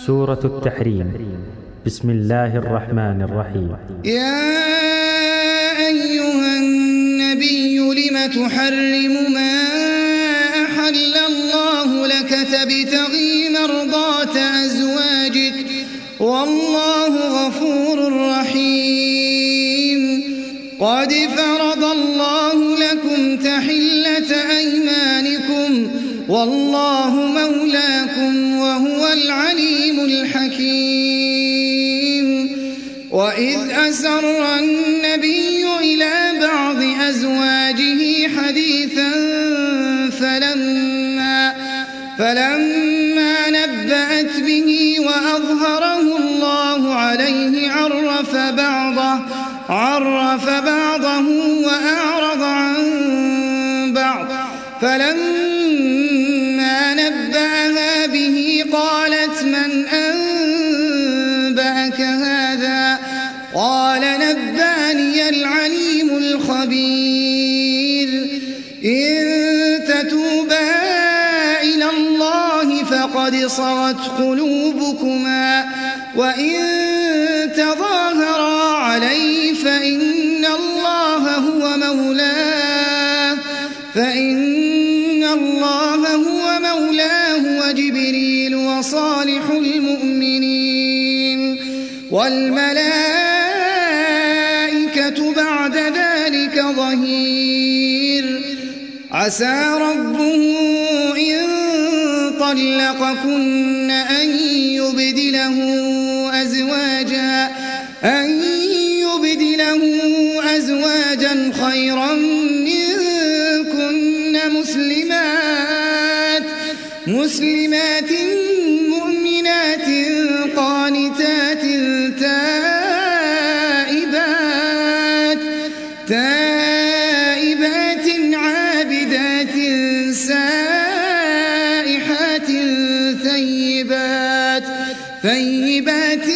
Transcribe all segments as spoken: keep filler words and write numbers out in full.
سورة التحريم. بسم الله الرحمن الرحيم. يا أيها النبي لم تحرم ما أحل الله لك تبتغي مرضات أزواجك والله غفور رحيم. قد فرض الله لكم تحلة أيمانكم والله مولاكم وهو العليم الحكيم. وإذ أسر النبي إلى بعض أزواجه حديثا فلما, فلما نبأت به وأظهره الله عليه عرف بعضه, عرف بعضه وأعرض عن بعض. فلما نبأها به قالت من أنبأك هذا؟ قال نبأني العليم الخبير. إن تتوبا إلى الله فقد صغت قلوبكما وإن تظاهرا عليه فإن الله هو مولاه فإن الله هو مولاه وجبريل وصالح المؤمنين والملائكة بعد ذلك ظهير. عسى ربه إن طلقكن أن يبدله أزواجا أن يبدله أزواجا خيرا منكن مسلمات مسلمات مؤمنات قانتات تائبات تائبات عابدات سائحات ثيبات ثيبات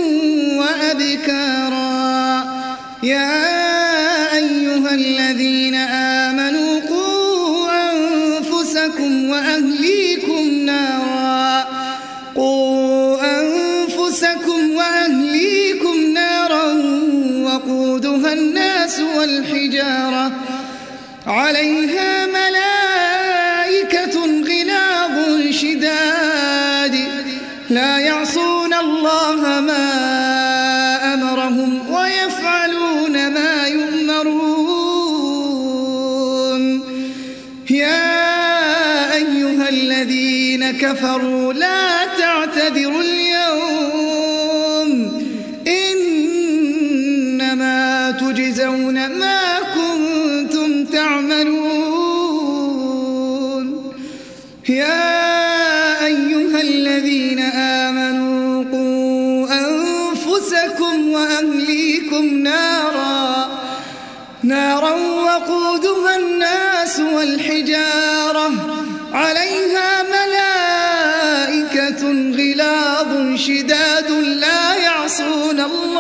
وأبكارا. يا أيها الذين آمنوا قوا أنفسكم وأهليكم نارا قوا أنفسكم وأهليكم نارا وقودها الناس والحجارة عليها ملائكة غلاظ شداد لا يعصون الله ما أمرهم ويفعلون ما يؤمرون. يا أيها الذين كفروا لا تعتذروا اليوم إنما تجزون ما كنتم تعملون. يا أيها الذين آمنوا قوا أنفسكم وأهليكم نارا نارا وقودها الناس والحجارة عليها ملائكة غلاظ شداد لا يعصون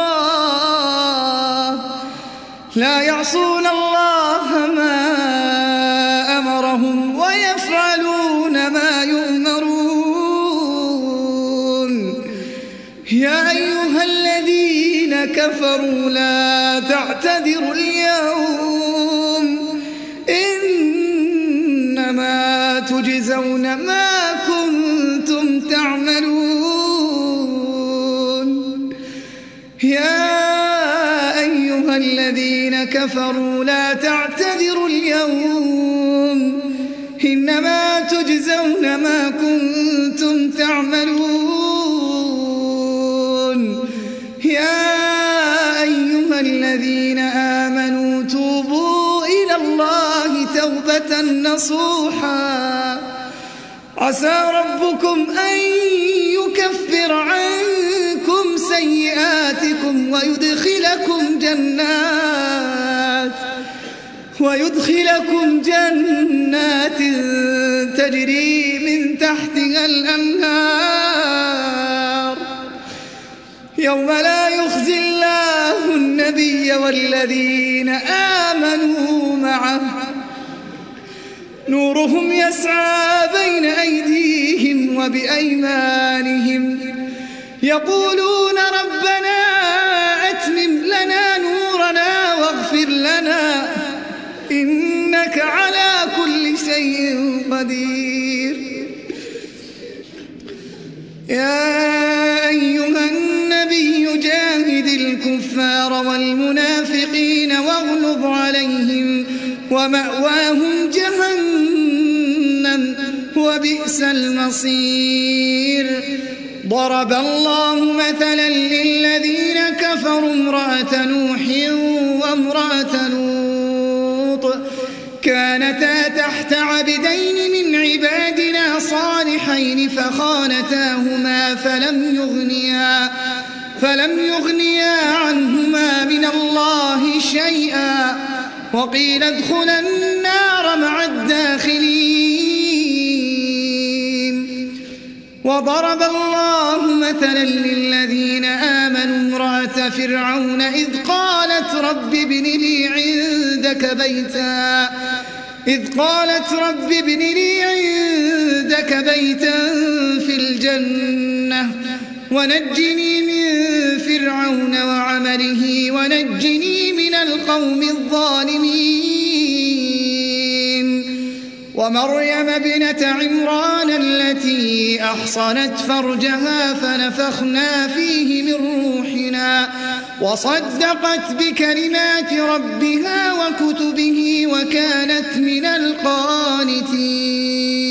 الله لا يعصون الله ما أمرهم ويفعلون ما يؤمرون. يا أيها الذين كفروا لا تعتذروا اليوم إنما تجزون ما كنتم تعملون. يا أيها الذين كفروا لا تعتذروا اليوم إنما تجزون ما كنتم تعملون. يا أيها الذين آمنوا توبوا إلى الله توبة نصوحا عسى ربكم أن يكفر عنكم سيئاتكم ويدخلكم جنات ويدخلكم جنات تجري من تحتها الأنهار يوم لا يخزي الله النبي والذين آمنوا معه نورهم يسعى بين أيديهم وبأيمانهم يقولون ربنا أتمم لنا نورنا واغفر لنا إنك على كل شيء قدير. يا أيها النبي جاهد الكفار والمنافقين واغلظ عليهم ومأواهم جهنم وبئس المصير. ضرب الله مثلا للذين كفروا امرأة نوح وامرأة لوط كانتا تحت عبدين من عبادنا صالحين فخانتاهما فلم يغنيا فلم يغنيا عنهما من الله شيئا وقيل ادخلا النار مع الداخلين. وضرب الله مثلا للذين آمنوا امرأة فرعون إذ قالت رب ابن لي عندك بيتا إذ قالت رب ابن لي عندك بيتا في الجنة ونجني من فرعون وعمله ونجني من القوم الظالمين. ومريم ابنة عمران التي أحصنت فرجها فنفخنا فيه من روحنا وصدقت بكلمات ربها وكتبه وكانت من القانتين.